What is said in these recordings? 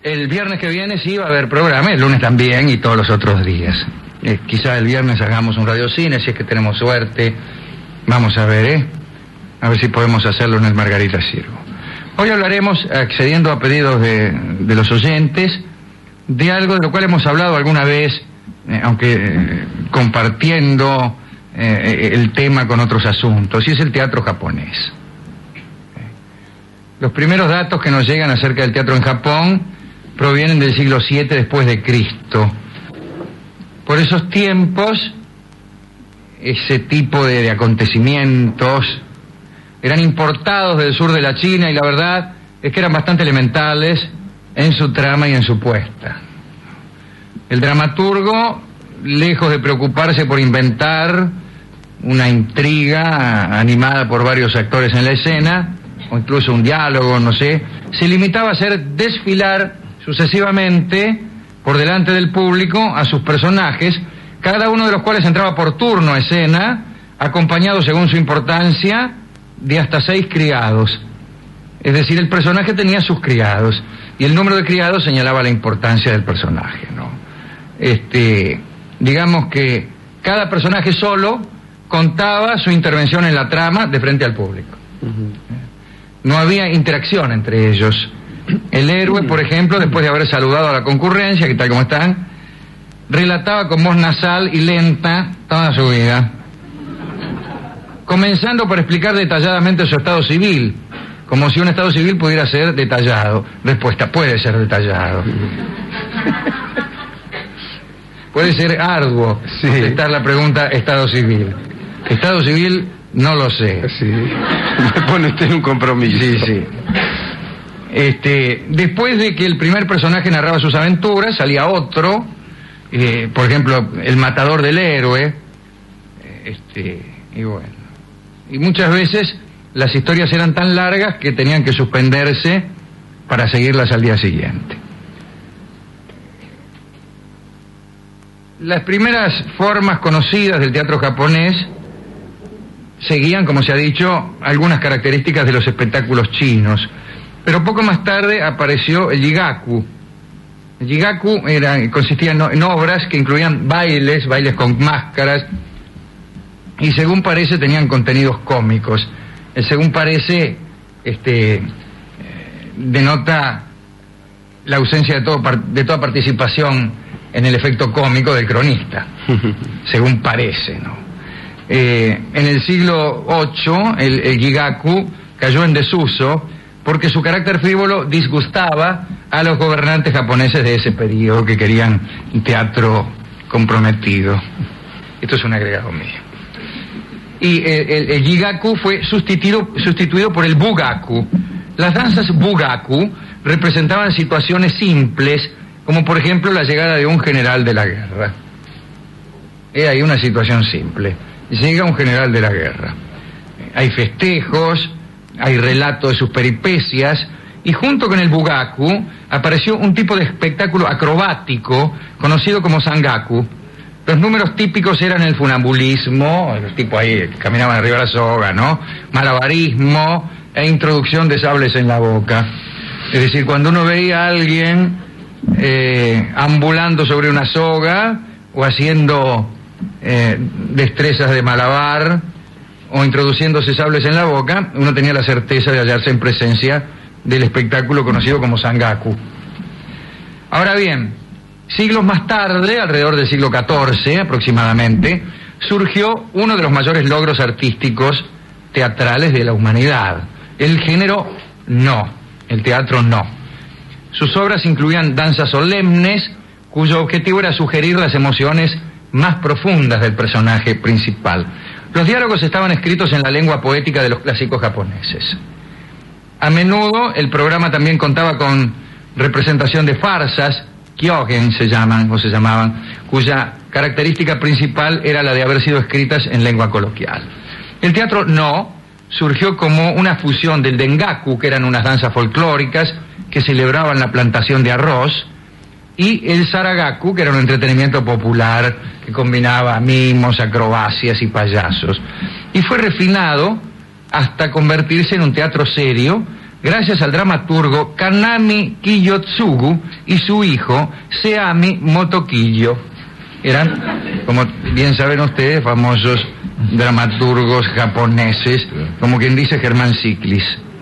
El viernes que viene sí va a haber programa, el lunes también y todos los otros días. Quizá el viernes hagamos un radiocine, si es que tenemos suerte. Vamos a ver, a ver si podemos hacerlo en el Margarita Sirgo. Hoy hablaremos, accediendo a pedidos de los oyentes, de algo de lo cual hemos hablado alguna vez, aunque compartiendo el tema con otros asuntos, y es el teatro japonés. Los primeros datos que nos llegan acerca del teatro en Japón provienen del siglo VII después de Cristo. Por esos tiempos, ese tipo de acontecimientos eran importados del sur de la China y la verdad es que eran bastante elementales en su trama y en su puesta. El dramaturgo, lejos de preocuparse por inventar una intriga animada por varios actores en la escena, o incluso un diálogo, no sé, se limitaba a hacer desfilar sucesivamente por delante del público a sus personajes, cada uno de los cuales entraba por turno a escena, acompañado según su importancia de hasta 6 criados. Es decir, el personaje tenía sus criados y el número de criados señalaba la importancia del personaje, ¿no? Digamos que cada personaje solo contaba su intervención en la trama de frente al público. No había interacción entre ellos. El héroe, por ejemplo, después de haber saludado a la concurrencia, ¿qué tal, cómo están?, relataba con voz nasal y lenta toda su vida, comenzando por explicar detalladamente su estado civil, como si un estado civil pudiera ser detallado. Respuesta: puede ser detallado. Puede ser arduo contestar la pregunta estado civil. Estado civil, no lo sé. Sí. Me pone usted en un compromiso. Sí. Después de que el primer personaje narraba sus aventuras, salía otro, por ejemplo, el matador del héroe, y bueno. Y muchas veces las historias eran tan largas que tenían que suspenderse para seguirlas al día siguiente. Las primeras formas conocidas del teatro japonés seguían, como se ha dicho, algunas características de los espectáculos chinos. Pero poco más tarde apareció el jigaku. El jigaku consistía en obras que incluían bailes con máscaras, y según parece tenían contenidos cómicos. El según parece denota la ausencia de toda participación en el efecto cómico del cronista, según parece, ¿no? En el siglo VIII el jigaku cayó en desuso porque su carácter frívolo disgustaba a los gobernantes japoneses de ese periodo, que querían un teatro comprometido. Esto es un agregado mío. Y el jigaku fue sustituido por el bugaku. Las danzas bugaku representaban situaciones simples, como por ejemplo la llegada de un general de la guerra. Hay una situación simple. Llega un general de la guerra. Hay festejos, hay relato de sus peripecias, y junto con el bugaku apareció un tipo de espectáculo acrobático conocido como sangaku. Los números típicos eran el funambulismo, los tipos ahí que caminaban arriba de la soga, ¿no? Malabarismo e introducción de sables en la boca. Es decir, cuando uno veía a alguien ambulando sobre una soga o haciendo destrezas de malabar o introduciéndose sables en la boca, uno tenía la certeza de hallarse en presencia del espectáculo conocido como sangaku. Ahora bien, siglos más tarde, alrededor del siglo XIV aproximadamente, surgió uno de los mayores logros artísticos teatrales de la humanidad: el género no, el teatro no. Sus obras incluían danzas solemnes, cuyo objetivo era sugerir las emociones más profundas del personaje principal. Los diálogos estaban escritos en la lengua poética de los clásicos japoneses. A menudo el programa también contaba con representación de farsas, kyogen se llamaban, cuya característica principal era la de haber sido escritas en lengua coloquial. El teatro no surgió como una fusión del dengaku, que eran unas danzas folclóricas que celebraban la plantación de arroz, y el saragaku, que era un entretenimiento popular que combinaba mimos, acrobacias y payasos. Y fue refinado hasta convertirse en un teatro serio gracias al dramaturgo Kanami Kiyotsugu y su hijo Seami Motokiyo. Eran, como bien saben ustedes, famosos dramaturgos japoneses, como quien dice Germán Ciclis.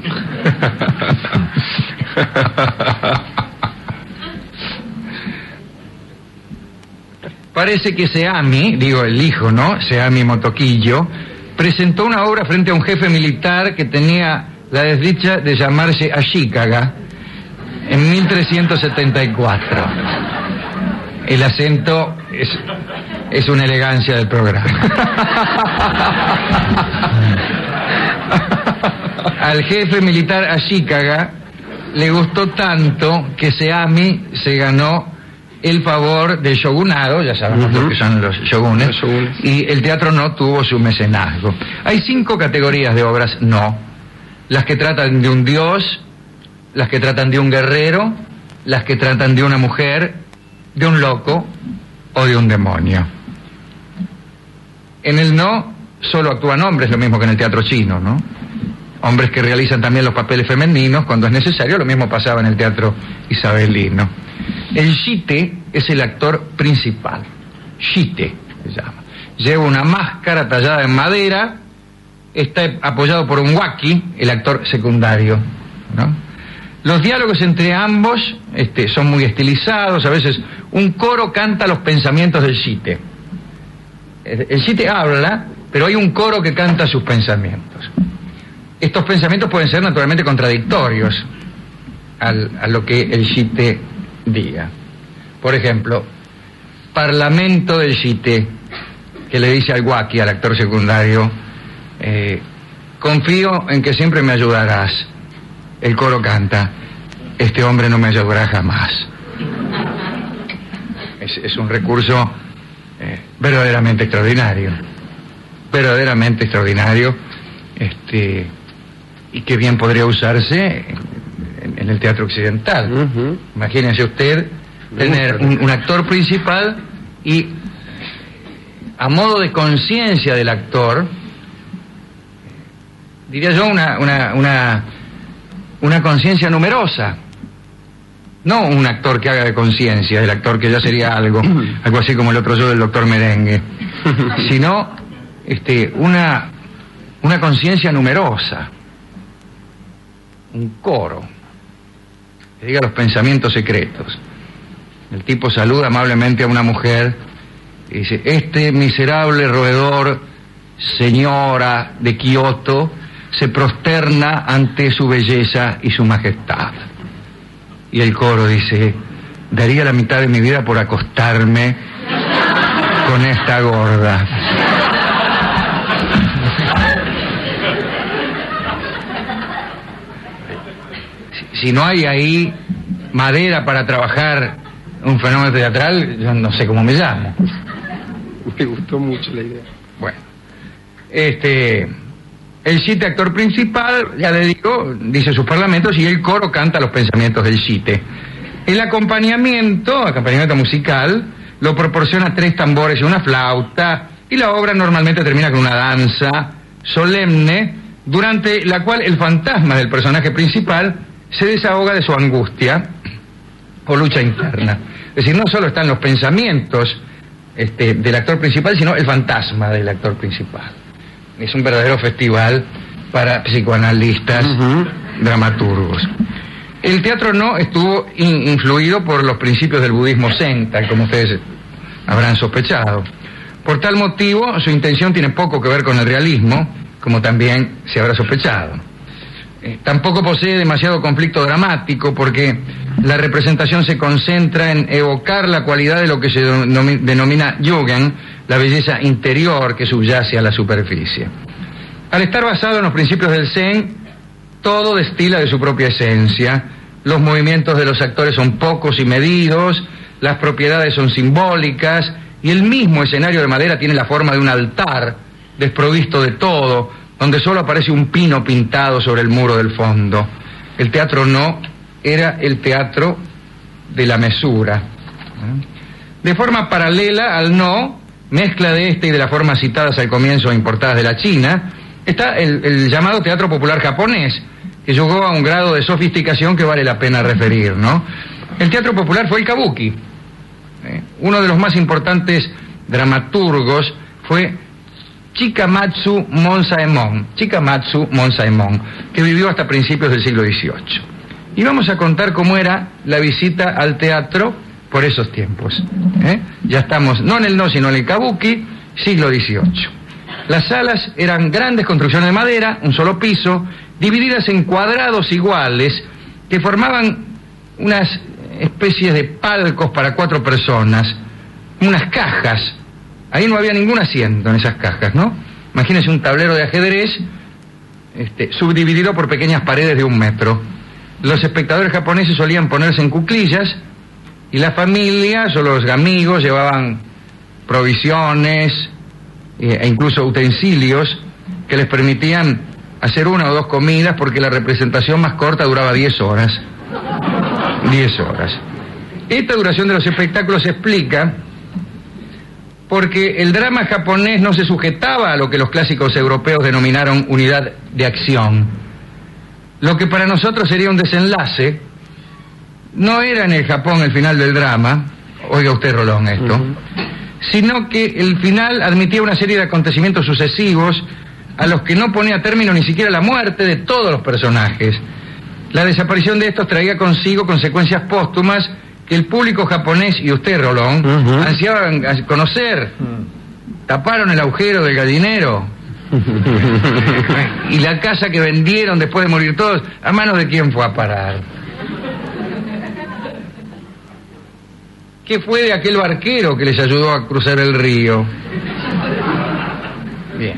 Parece que Seami, digo el hijo, ¿no? Seami Motokiyo, presentó una obra frente a un jefe militar que tenía la desdicha de llamarse Ashikaga en 1374. El acento es una elegancia del programa. Al jefe militar Ashikaga le gustó tanto que Seami se ganó el favor del shogunado, ya sabemos lo que son los shogunes, y el teatro no tuvo su mecenazgo. Hay 5 categorías de obras no: las que tratan de un dios, las que tratan de un guerrero, las que tratan de una mujer, de un loco o de un demonio. En el no solo actúan hombres, lo mismo que en el teatro chino, ¿no? Hombres que realizan también los papeles femeninos cuando es necesario, lo mismo pasaba en el teatro isabelino. El shite es el actor principal. Shite se llama. Lleva una máscara tallada en madera, está apoyado por un waki, el actor secundario, ¿no? Los diálogos entre ambos son muy estilizados, a veces un coro canta los pensamientos del shite. El shite habla, pero hay un coro que canta sus pensamientos. Estos pensamientos pueden ser naturalmente contradictorios a lo que el shite diga. Por ejemplo, parlamento del shite, que le dice al waki, al actor secundario, confío en que siempre me ayudarás. El coro canta, este hombre no me ayudará jamás. Es un recurso verdaderamente extraordinario. Verdaderamente extraordinario. Y que bien podría usarse en el teatro occidental. Imagínense usted tener un actor principal y, a modo de conciencia del actor, diría yo, una conciencia numerosa. No un actor que haga de conciencia, el actor que ya sería algo así como el otro yo del doctor Merengue, sino una conciencia numerosa, un coro que diga los pensamientos secretos. El tipo saluda amablemente a una mujer y dice, este miserable roedor, señora de Kioto, se prosterna ante su belleza y su majestad. Y el coro dice, daría la mitad de mi vida por acostarme con esta gorda. Si no hay ahí madera para trabajar un fenómeno teatral, yo no sé cómo me llamo. Me gustó mucho la idea. Bueno, el shite actor principal, ya le digo, dice sus parlamentos y el coro canta los pensamientos del shite. El acompañamiento musical, lo proporciona 3 tambores y una flauta, y la obra normalmente termina con una danza solemne, durante la cual el fantasma del personaje principal se desahoga de su angustia o lucha interna. Es decir, no solo están los pensamientos del actor principal, sino el fantasma del actor principal. Es un verdadero festival para psicoanalistas, dramaturgos. El teatro no estuvo influido por los principios del budismo zen, tal como ustedes habrán sospechado. Por tal motivo, su intención tiene poco que ver con el realismo, como también se habrá sospechado. Tampoco posee demasiado conflicto dramático, porque la representación se concentra en evocar la cualidad de lo que se denomina Yugen, la belleza interior que subyace a la superficie. Al estar basado en los principios del Zen, todo destila de su propia esencia. Los movimientos de los actores son pocos y medidos, las propiedades son simbólicas, y el mismo escenario de madera tiene la forma de un altar, desprovisto de todo, donde solo aparece un pino pintado sobre el muro del fondo. El teatro no era el teatro de la mesura. De forma paralela al no, mezcla de y de las formas citadas al comienzo importadas de la China, está el llamado teatro popular japonés, que llegó a un grado de sofisticación que vale la pena referir, ¿no? El teatro popular fue el kabuki. Uno de los más importantes dramaturgos fue Chikamatsu Monzaemon, que vivió hasta principios del siglo XVIII. Y vamos a contar cómo era la visita al teatro por esos tiempos. Ya estamos, no en el no, sino en el kabuki, siglo XVIII. Las salas eran grandes construcciones de madera, un solo piso, divididas en cuadrados iguales, que formaban unas especies de palcos para 4 personas, unas cajas. Ahí no había ningún asiento en esas cajas, ¿no? Imagínense un tablero de ajedrez subdividido por pequeñas paredes de 1 metro. Los espectadores japoneses solían ponerse en cuclillas y las familias o los amigos llevaban provisiones e incluso utensilios que les permitían hacer 1 o 2 comidas, porque la representación más corta duraba 10 horas. 10 horas. Esta duración de los espectáculos se explica porque el drama japonés no se sujetaba a lo que los clásicos europeos denominaron unidad de acción. Lo que para nosotros sería un desenlace no era en el Japón el final del drama, oiga usted, Rolón, esto, sino que el final admitía una serie de acontecimientos sucesivos a los que no ponía término ni siquiera la muerte de todos los personajes. La desaparición de estos traía consigo consecuencias póstumas que el público japonés y usted, Rolón, ansiaban conocer. Taparon el agujero del gallinero. Y la casa que vendieron después de morir todos, ¿a manos de quién fue a parar? ¿Qué fue de aquel barquero que les ayudó a cruzar el río? Bien.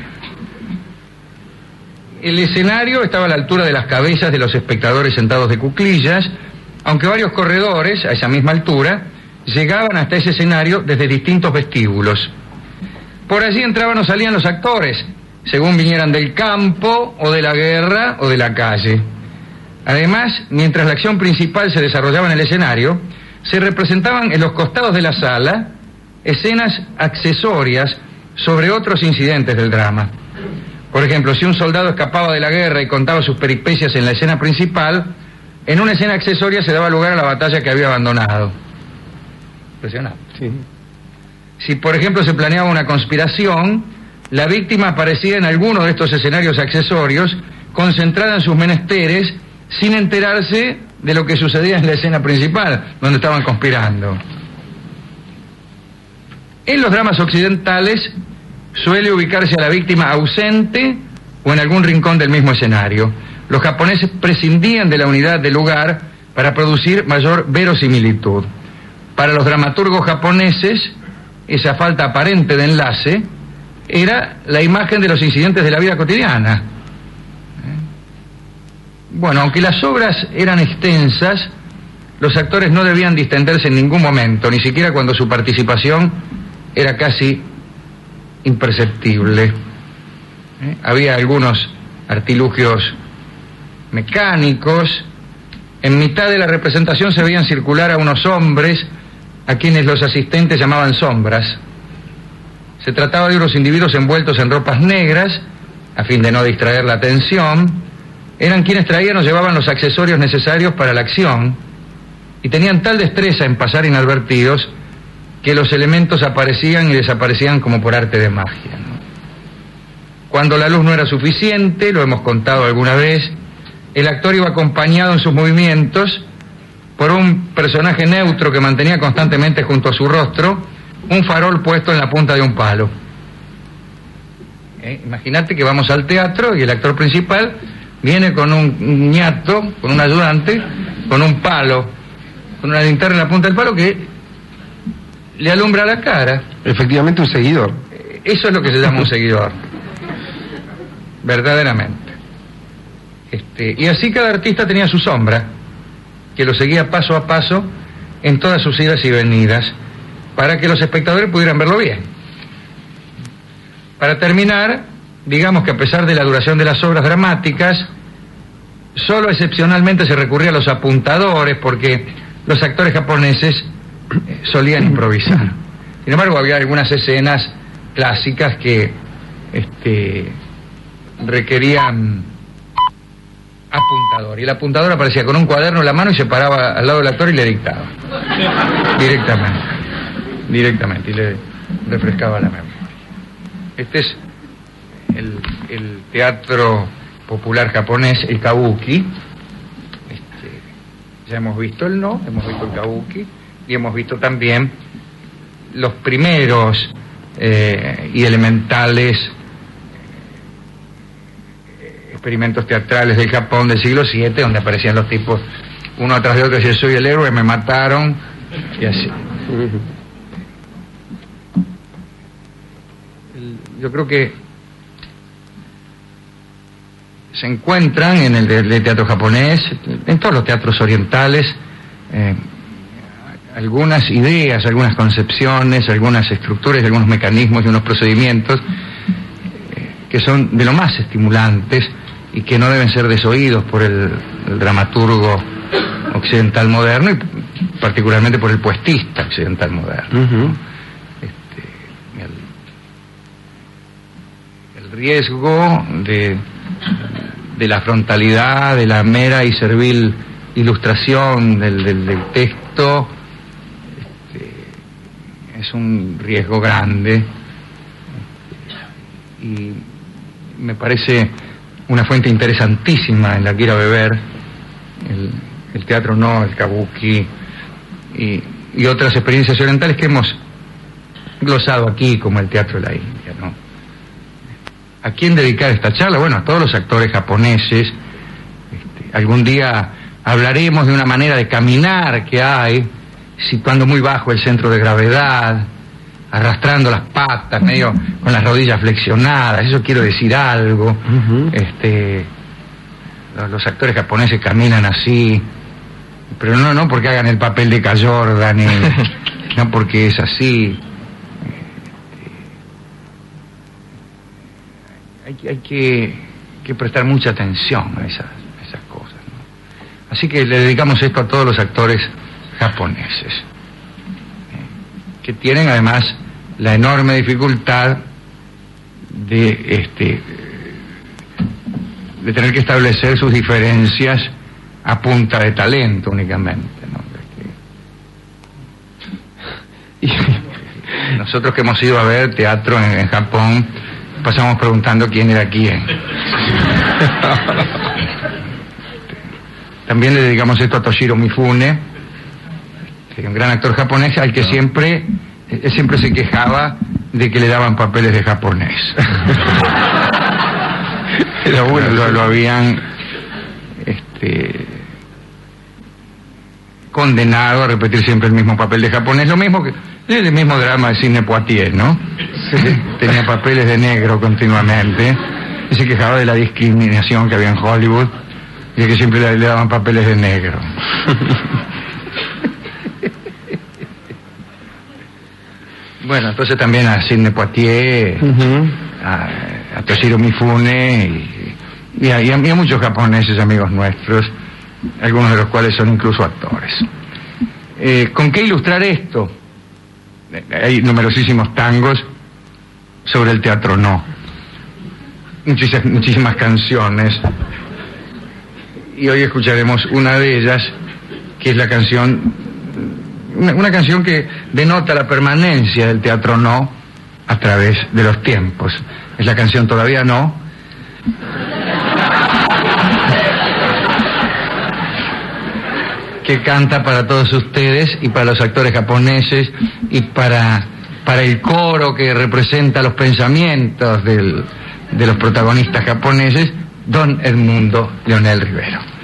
El escenario estaba a la altura de las cabezas de los espectadores sentados de cuclillas, aunque varios corredores, a esa misma altura, llegaban hasta ese escenario desde distintos vestíbulos. Por allí entraban o salían los actores, según vinieran del campo, o de la guerra, o de la calle. Además, mientras la acción principal se desarrollaba en el escenario, se representaban en los costados de la sala escenas accesorias sobre otros incidentes del drama. Por ejemplo, si un soldado escapaba de la guerra y contaba sus peripecias en la escena principal, en una escena accesoria se daba lugar a la batalla que había abandonado. Impresionante. Sí. Si, por ejemplo, se planeaba una conspiración, la víctima aparecía en alguno de estos escenarios accesorios, concentrada en sus menesteres, sin enterarse de lo que sucedía en la escena principal, donde estaban conspirando. En los dramas occidentales suele ubicarse a la víctima ausente o en algún rincón del mismo escenario. Los japoneses prescindían de la unidad de lugar para producir mayor verosimilitud. Para los dramaturgos japoneses, esa falta aparente de enlace era la imagen de los incidentes de la vida cotidiana. Bueno, aunque las obras eran extensas, los actores no debían distenderse en ningún momento, ni siquiera cuando su participación era casi imperceptible. Había algunos artilugios mecánicos. En mitad de la representación se veían circular a unos hombres a quienes los asistentes llamaban sombras. Se trataba de unos individuos envueltos en ropas negras, a fin de no distraer la atención. Eran quienes traían o llevaban los accesorios necesarios para la acción, y tenían tal destreza en pasar inadvertidos que los elementos aparecían y desaparecían como por arte de magia, ¿no? Cuando la luz no era suficiente, lo hemos contado alguna vez, el actor iba acompañado en sus movimientos por un personaje neutro que mantenía constantemente junto a su rostro un farol puesto en la punta de un palo. Imagínate que vamos al teatro y el actor principal viene con un ñato, con un ayudante, con un palo, con una linterna en la punta del palo que le alumbra la cara. Efectivamente, un seguidor. Eso es lo que se llama un seguidor. Verdaderamente. Y así cada artista tenía su sombra, que lo seguía paso a paso en todas sus idas y venidas, para que los espectadores pudieran verlo bien. Para terminar, digamos que a pesar de la duración de las obras dramáticas, solo excepcionalmente se recurría a los apuntadores, porque los actores japoneses solían improvisar. Sin embargo, había algunas escenas clásicas que requerían apuntador. Y el apuntador aparecía con un cuaderno en la mano y se paraba al lado del actor y le dictaba. Directamente, y le refrescaba la memoria. Este es el teatro popular japonés, el kabuki. Ya hemos visto el no, hemos visto el kabuki, y hemos visto también los primeros y elementales experimentos teatrales del Japón del siglo VII, donde aparecían los tipos uno atrás de otro, decían soy el héroe, me mataron, y así. Yo creo que se encuentran en el teatro japonés, en todos los teatros orientales, algunas ideas, algunas concepciones, algunas estructuras, algunos mecanismos y unos procedimientos que son de lo más estimulantes y que no deben ser desoídos por el dramaturgo occidental moderno y particularmente por el puestista occidental moderno. El riesgo de la frontalidad, de la mera y servil ilustración del texto, es un riesgo grande y me parece una fuente interesantísima en la que ir a beber el teatro no, el kabuki y otras experiencias orientales que hemos glosado aquí, como el teatro de la India, ¿no? ¿A quién dedicar esta charla? Bueno, a todos los actores japoneses. Algún día hablaremos de una manera de caminar que hay, situando muy bajo el centro de gravedad, arrastrando las patas, medio con las rodillas flexionadas. Eso quiero decir algo. Los actores japoneses caminan así, pero no porque hagan el papel de K. Jordan, no porque es así. Hay que prestar mucha atención a esas cosas, ¿no? Así que le dedicamos esto a todos los actores japoneses, que tienen además la enorme dificultad de tener que establecer sus diferencias a punta de talento únicamente, ¿no? Nosotros que hemos ido a ver teatro en Japón pasamos preguntando quién era quién. También le dedicamos esto a Toshiro Mifune, un gran actor japonés al que siempre se quejaba de que le daban papeles de japonés. Pero bueno, lo habían condenado a repetir siempre el mismo papel de japonés, lo mismo que el mismo drama de Sidney Poitier, ¿no? Tenía papeles de negro continuamente y se quejaba de la discriminación que había en Hollywood y de que siempre le daban papeles de negro. Bueno, entonces también a Sidney Poitier, a Toshiro Mifune y a muchos japoneses amigos nuestros, algunos de los cuales son incluso actores. ¿Con qué ilustrar esto? Hay numerosísimos tangos sobre el teatro no, muchísimas canciones, y hoy escucharemos una de ellas, que es la canción, una canción que denota la permanencia del teatro no a través de los tiempos. Es la canción Todavía no, que canta para todos ustedes y para los actores japoneses y para el coro que representa los pensamientos de los protagonistas japoneses, don Edmundo Leonel Rivero.